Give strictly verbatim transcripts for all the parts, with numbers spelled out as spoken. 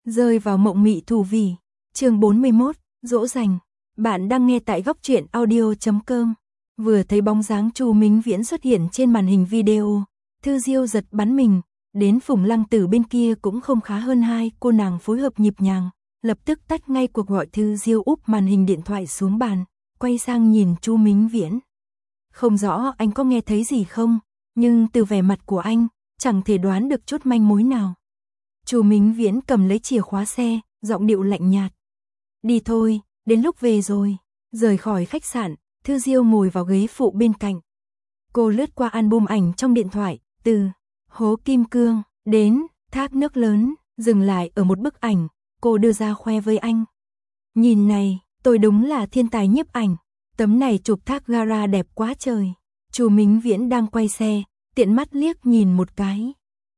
Rơi vào mộng mị thủ vì. Chương bốn mươi mốt, dỗ dành. Bạn đang nghe tại góc truyện audio chấm com. Vừa thấy bóng dáng Chu Mính Viễn xuất hiện trên màn hình video, Thư Diêu giật bắn mình, đến Phùng Lăng Tử bên kia cũng không khá hơn hai, cô nàng phối hợp nhịp nhàng, lập tức tắt ngay cuộc gọi. Thư Diêu úp màn hình điện thoại xuống bàn, quay sang nhìn Chu Mính Viễn. Không rõ anh có nghe thấy gì không, nhưng từ vẻ mặt của anh, chẳng thể đoán được chút manh mối nào. Chu Mính Viễn cầm lấy chìa khóa xe, giọng điệu lạnh nhạt. Đi thôi, đến lúc về rồi. Rời khỏi khách sạn, Thư Diêu ngồi vào ghế phụ bên cạnh. Cô lướt qua album ảnh trong điện thoại, từ hố kim cương đến thác nước lớn, dừng lại ở một bức ảnh, cô đưa ra khoe với anh. Nhìn này, tôi đúng là thiên tài nhiếp ảnh, tấm này chụp thác Gara đẹp quá trời. Chu Mính Viễn đang quay xe, tiện mắt liếc nhìn một cái.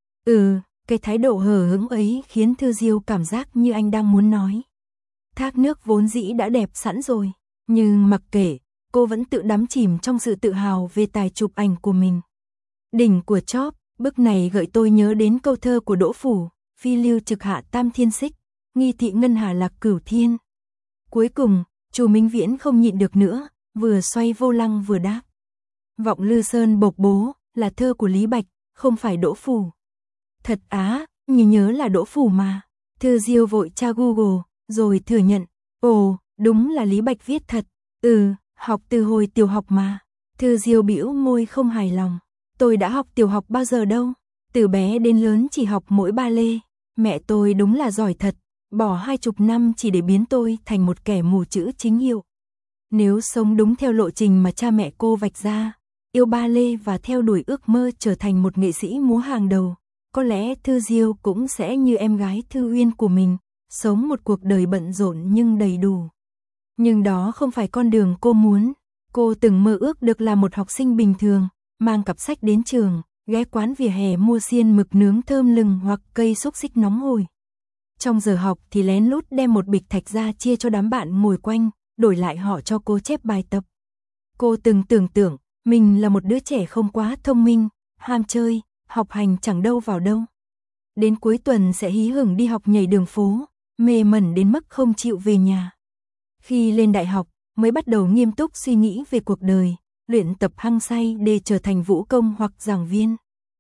Ừ, cái thái độ hờ hững ấy khiến Thư Diêu cảm giác như anh đang muốn nói. Thác nước vốn dĩ đã đẹp sẵn rồi, nhưng mặc kệ, cô vẫn tự đắm chìm trong sự tự hào về tài chụp ảnh của mình. Đỉnh của chóp, bức này gợi tôi nhớ đến câu thơ của Đỗ Phủ, phi lưu trực hạ tam thiên xích, nghi thị ngân hà lạc cửu thiên. Cuối cùng, Chu Mính Viễn không nhịn được nữa, vừa xoay vô lăng vừa đáp. Vọng Lư Sơn bộc bố, là thơ của Lý Bạch, không phải Đỗ Phủ. Thật á, như nhớ là Đỗ Phủ mà. Thư Diêu vội tra Google, rồi thừa nhận. Ồ, đúng là Lý Bạch viết thật. Ừ, học từ hồi tiểu học mà. Thư Diêu bĩu môi không hài lòng. Tôi đã học tiểu học bao giờ đâu. Từ bé đến lớn chỉ học mỗi ba lê. Mẹ tôi đúng là giỏi thật. Bỏ hai chục năm chỉ để biến tôi thành một kẻ mù chữ chính hiệu. Nếu sống đúng theo lộ trình mà cha mẹ cô vạch ra, yêu ba lê và theo đuổi ước mơ trở thành một nghệ sĩ múa hàng đầu, có lẽ Thư Diêu cũng sẽ như em gái Thư Uyên của mình, sống một cuộc đời bận rộn nhưng đầy đủ. Nhưng đó không phải con đường cô muốn. Cô từng mơ ước được là một học sinh bình thường, mang cặp sách đến trường, ghé quán vỉa hè mua xiên mực nướng thơm lừng hoặc cây xúc xích nóng hổi. Trong giờ học thì lén lút đem một bịch thạch ra chia cho đám bạn ngồi quanh, đổi lại họ cho cô chép bài tập. Cô từng tưởng tượng mình là một đứa trẻ không quá thông minh, ham chơi, học hành chẳng đâu vào đâu. Đến cuối tuần sẽ hí hửng đi học nhảy đường phố, mê mẩn đến mức không chịu về nhà. Khi lên đại học, mới bắt đầu nghiêm túc suy nghĩ về cuộc đời, luyện tập hăng say để trở thành vũ công hoặc giảng viên.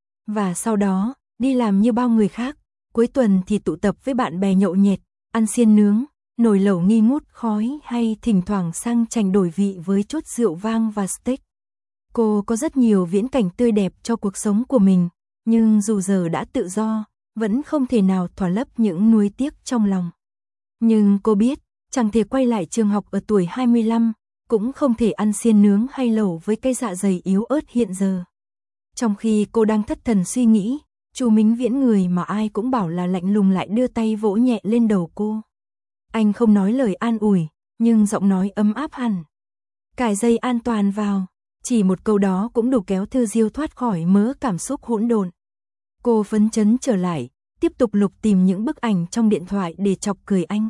Và sau đó, đi làm như bao người khác, cuối tuần thì tụ tập với bạn bè nhậu nhẹt, ăn xiên nướng, nồi lẩu nghi ngút khói hay thỉnh thoảng sang chành đổi vị với chút rượu vang và steak. Cô có rất nhiều viễn cảnh tươi đẹp cho cuộc sống của mình, nhưng dù giờ đã tự do, vẫn không thể nào thỏa lấp những nuối tiếc trong lòng. Nhưng cô biết, chẳng thể quay lại trường học ở tuổi hai mươi lăm, cũng không thể ăn xiên nướng hay lẩu với cái dạ dày yếu ớt hiện giờ. Trong khi cô đang thất thần suy nghĩ, Chu Mính Viễn, người mà ai cũng bảo là lạnh lùng, lại đưa tay vỗ nhẹ lên đầu cô. Anh không nói lời an ủi, nhưng giọng nói ấm áp hẳn. Cài dây an toàn vào. Chỉ một câu đó cũng đủ kéo Thư Diêu thoát khỏi mớ cảm xúc hỗn độn. Cô phấn chấn trở lại, tiếp tục lục tìm những bức ảnh trong điện thoại để chọc cười anh.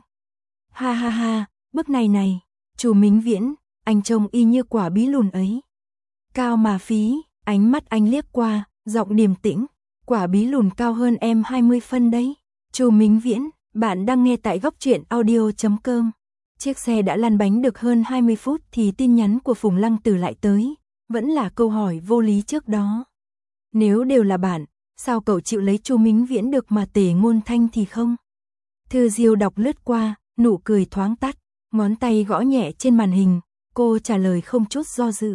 Ha ha ha, bức này này, Chu Mính Viễn, anh trông y như quả bí lùn ấy. Cao mà phí, ánh mắt anh liếc qua, giọng điềm tĩnh, quả bí lùn cao hơn em hai mươi phân đấy. Chu Mính Viễn, bạn đang nghe tại góc truyện audio chấm com. Chiếc xe đã lăn bánh được hơn hai mươi phút thì tin nhắn của Phùng Lăng Tử lại tới, vẫn là câu hỏi vô lý trước đó. Nếu đều là bạn, sao cậu chịu lấy Chu Mính Viễn được mà Tề Ngôn Thanh thì không? Thư Diêu đọc lướt qua, nụ cười thoáng tắt, ngón tay gõ nhẹ trên màn hình, cô trả lời không chút do dự.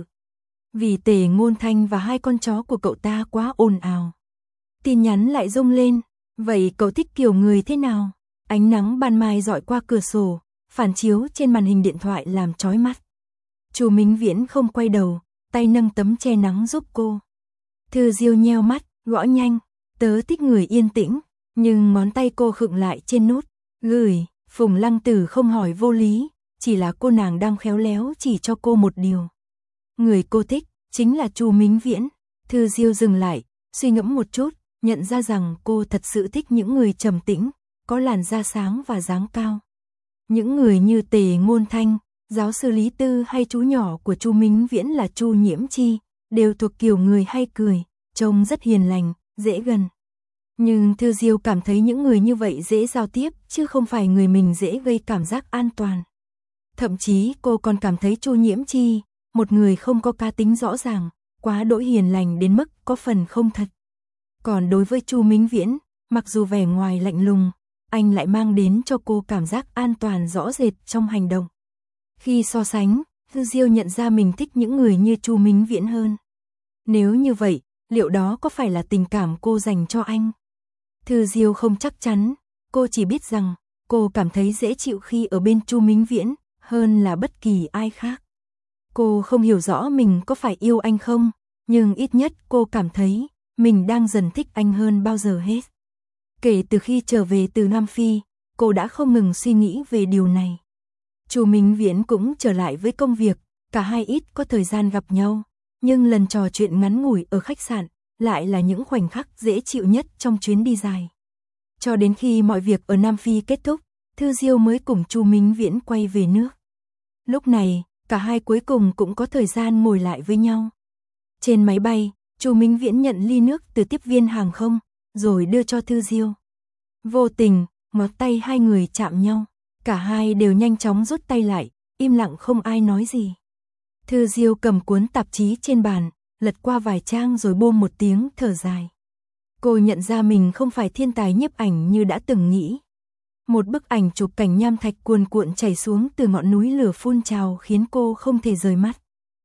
Vì Tề Ngôn Thanh và hai con chó của cậu ta quá ồn ào. Tin nhắn lại rung lên, vậy cậu thích kiểu người thế nào? Ánh nắng ban mai dọi qua cửa sổ, phản chiếu trên màn hình điện thoại làm chói mắt. Chu Mính Viễn không quay đầu, tay nâng tấm che nắng giúp cô. Thư Diêu nheo mắt, gõ nhanh, tớ thích người yên tĩnh, nhưng ngón tay cô khựng lại trên nút gửi. Phùng Lăng Tử không hỏi vô lý, chỉ là cô nàng đang khéo léo chỉ cho cô một điều. Người cô thích chính là Chu Mính Viễn. Thư Diêu dừng lại, suy ngẫm một chút, nhận ra rằng cô thật sự thích những người trầm tĩnh, có làn da sáng và dáng cao. Những người như Tề Ngôn Thanh, giáo sư Lý Tư hay chú nhỏ của Chu Mính Viễn là Chu Nhiễm Chi, đều thuộc kiểu người hay cười, trông rất hiền lành, dễ gần. Nhưng Thư Diêu cảm thấy những người như vậy dễ giao tiếp, chứ không phải người mình dễ gây cảm giác an toàn. Thậm chí cô còn cảm thấy Chu Nhiễm Chi, một người không có cá tính rõ ràng, quá đỗi hiền lành đến mức có phần không thật. Còn đối với Chu Mính Viễn, mặc dù vẻ ngoài lạnh lùng, anh lại mang đến cho cô cảm giác an toàn rõ rệt trong hành động. Khi so sánh, Thư Diêu nhận ra mình thích những người như Chu Mính Viễn hơn. Nếu như vậy, liệu đó có phải là tình cảm cô dành cho anh? Thư Diêu không chắc chắn, cô chỉ biết rằng cô cảm thấy dễ chịu khi ở bên Chu Mính Viễn hơn là bất kỳ ai khác. Cô không hiểu rõ mình có phải yêu anh không, nhưng ít nhất cô cảm thấy mình đang dần thích anh hơn bao giờ hết. Kể từ khi trở về từ Nam Phi, cô đã không ngừng suy nghĩ về điều này. Chu Mính Viễn cũng trở lại với công việc, cả hai ít có thời gian gặp nhau, nhưng lần trò chuyện ngắn ngủi ở khách sạn lại là những khoảnh khắc dễ chịu nhất trong chuyến đi dài. Cho đến khi mọi việc ở Nam Phi kết thúc, Thư Diêu mới cùng Chu Mính Viễn quay về nước. Lúc này, cả hai cuối cùng cũng có thời gian ngồi lại với nhau. Trên máy bay, Chu Mính Viễn nhận ly nước từ tiếp viên hàng không, rồi đưa cho Thư Diêu. Vô tình, ngón tay hai người chạm nhau, cả hai đều nhanh chóng rút tay lại, im lặng không ai nói gì. Thư Diêu cầm cuốn tạp chí trên bàn, lật qua vài trang rồi buông một tiếng thở dài. Cô nhận ra mình không phải thiên tài nhiếp ảnh như đã từng nghĩ. Một bức ảnh chụp cảnh nham thạch cuồn cuộn chảy xuống từ ngọn núi lửa phun trào khiến cô không thể rời mắt.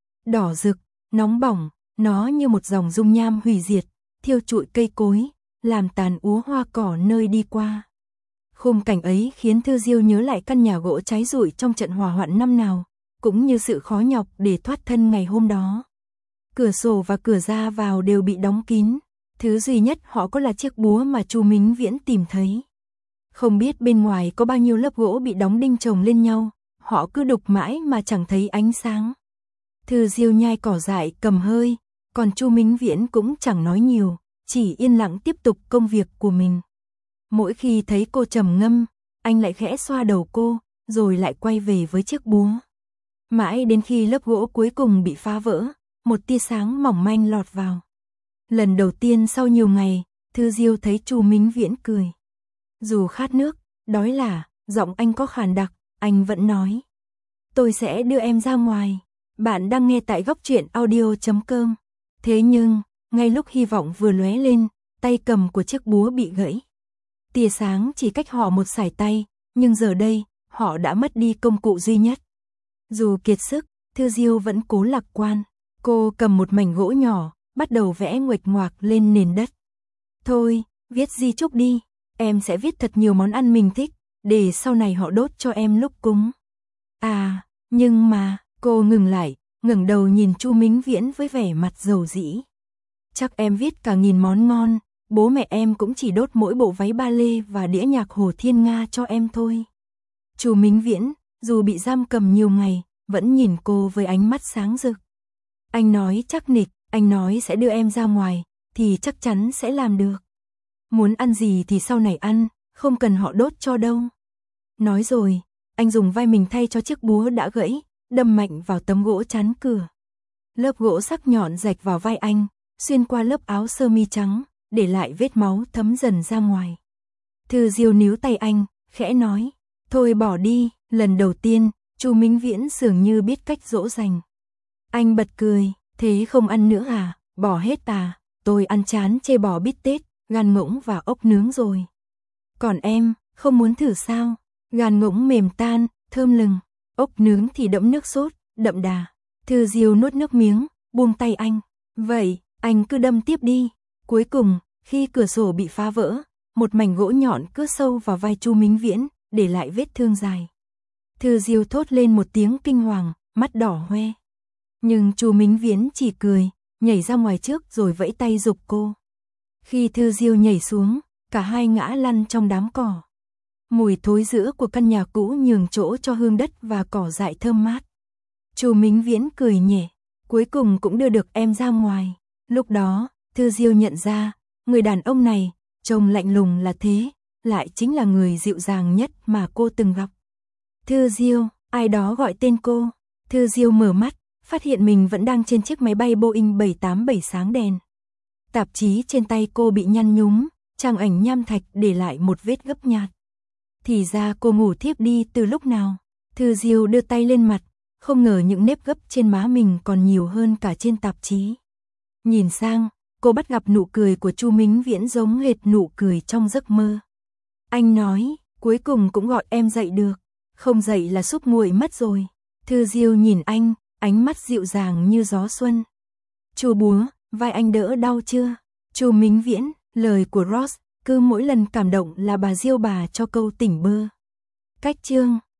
Đỏ rực, nóng bỏng, nó như một dòng dung nham hủy diệt, thiêu trụi cây cối, làm tàn úa hoa cỏ nơi đi qua. Khung cảnh ấy khiến Thư Diêu nhớ lại căn nhà gỗ cháy rụi trong trận hỏa hoạn năm nào, cũng như sự khó nhọc để thoát thân ngày hôm đó. Cửa sổ và cửa ra vào đều bị đóng kín, thứ duy nhất họ có là chiếc búa mà Chu Mính Viễn tìm thấy. Không biết bên ngoài có bao nhiêu lớp gỗ bị đóng đinh chồng lên nhau, họ cứ đục mãi mà chẳng thấy ánh sáng. Thư Diêu nhai cỏ dại cầm hơi, còn Chu Mính Viễn cũng chẳng nói nhiều, chỉ yên lặng tiếp tục công việc của mình. Mỗi khi thấy cô trầm ngâm, anh lại khẽ xoa đầu cô, rồi lại quay về với chiếc búa. Mãi đến khi lớp gỗ cuối cùng bị phá vỡ, một tia sáng mỏng manh lọt vào. Lần đầu tiên sau nhiều ngày, Thư Diêu thấy Chu Mính Viễn cười. Dù khát nước, đói lả, giọng anh có khàn đặc, anh vẫn nói. Tôi sẽ đưa em ra ngoài. Bạn đang nghe tại góc truyện audio chấm com. Thế nhưng, ngay lúc hy vọng vừa lóe lên, tay cầm của chiếc búa bị gãy. Tia sáng chỉ cách họ một sải tay, nhưng giờ đây, họ đã mất đi công cụ duy nhất. Dù kiệt sức, Thư Diêu vẫn cố lạc quan. Cô cầm một mảnh gỗ nhỏ, bắt đầu vẽ nguệch ngoạc lên nền đất. Thôi, viết di chúc đi, em sẽ viết thật nhiều món ăn mình thích, để sau này họ đốt cho em lúc cúng. À, nhưng mà, cô ngừng lại, ngẩng đầu nhìn Chu Mính Viễn với vẻ mặt dầu dĩ. Chắc em viết cả nghìn món ngon, bố mẹ em cũng chỉ đốt mỗi bộ váy ba lê và đĩa nhạc Hồ Thiên Nga cho em thôi. Chu Mính Viễn, dù bị giam cầm nhiều ngày, vẫn nhìn cô với ánh mắt sáng rực. Anh nói chắc nịch, anh nói sẽ đưa em ra ngoài, thì chắc chắn sẽ làm được. Muốn ăn gì thì sau này ăn, không cần họ đốt cho đâu. Nói rồi, anh dùng vai mình thay cho chiếc búa đã gãy, đâm mạnh vào tấm gỗ chắn cửa. Lớp gỗ sắc nhọn rạch vào vai anh, xuyên qua lớp áo sơ mi trắng, để lại vết máu thấm dần ra ngoài. Thư Diêu níu tay anh, khẽ nói, thôi bỏ đi. Lần đầu tiên, Chu Mính Viễn dường như biết cách dỗ dành. Anh bật cười, thế không ăn nữa à, bỏ hết à, tôi ăn chán chê bò bít tết, gan ngỗng và ốc nướng rồi. Còn em, không muốn thử sao? Gan ngỗng mềm tan, thơm lừng, ốc nướng thì đẫm nước sốt, đậm đà. Thư Diêu nuốt nước miếng, buông tay anh. Vậy, anh cứ đâm tiếp đi. Cuối cùng, khi cửa sổ bị phá vỡ, một mảnh gỗ nhọn cứa sâu vào vai Chu Mính Viễn, để lại vết thương dài. Thư Diêu thốt lên một tiếng kinh hoàng, mắt đỏ hoe. Nhưng Chu Mính Viễn chỉ cười, nhảy ra ngoài trước rồi vẫy tay giục cô. Khi Thư Diêu nhảy xuống, cả hai ngã lăn trong đám cỏ. Mùi thối rữa của căn nhà cũ nhường chỗ cho hương đất và cỏ dại thơm mát. Chu Mính Viễn cười nhẹ, cuối cùng cũng đưa được em ra ngoài. Lúc đó, Thư Diêu nhận ra, người đàn ông này, trông lạnh lùng là thế, lại chính là người dịu dàng nhất mà cô từng gặp. Thư Diêu, ai đó gọi tên cô. Thư Diêu mở mắt, phát hiện mình vẫn đang trên chiếc máy bay Boeing bảy tám bảy sáng đèn. Tạp chí trên tay cô bị nhăn nhúm, Trang ảnh nham thạch để lại một vết gấp nhạt. Thì ra cô ngủ thiếp đi từ lúc nào? Thư Diêu đưa tay lên mặt, không ngờ những nếp gấp trên má mình còn nhiều hơn cả trên tạp chí. Nhìn sang, cô bắt gặp nụ cười của Chu Mính Viễn giống hệt nụ cười trong giấc mơ. Anh nói, cuối cùng cũng gọi em dậy được, không dậy là súp nguội mất rồi. Thư Diêu nhìn anh, ánh mắt dịu dàng như gió xuân. Chu búa, vai anh đỡ đau chưa? Chu Mính Viễn, lời của Ross, cứ mỗi lần cảm động là bà Diêu bà cho câu tỉnh bơ. Cách chương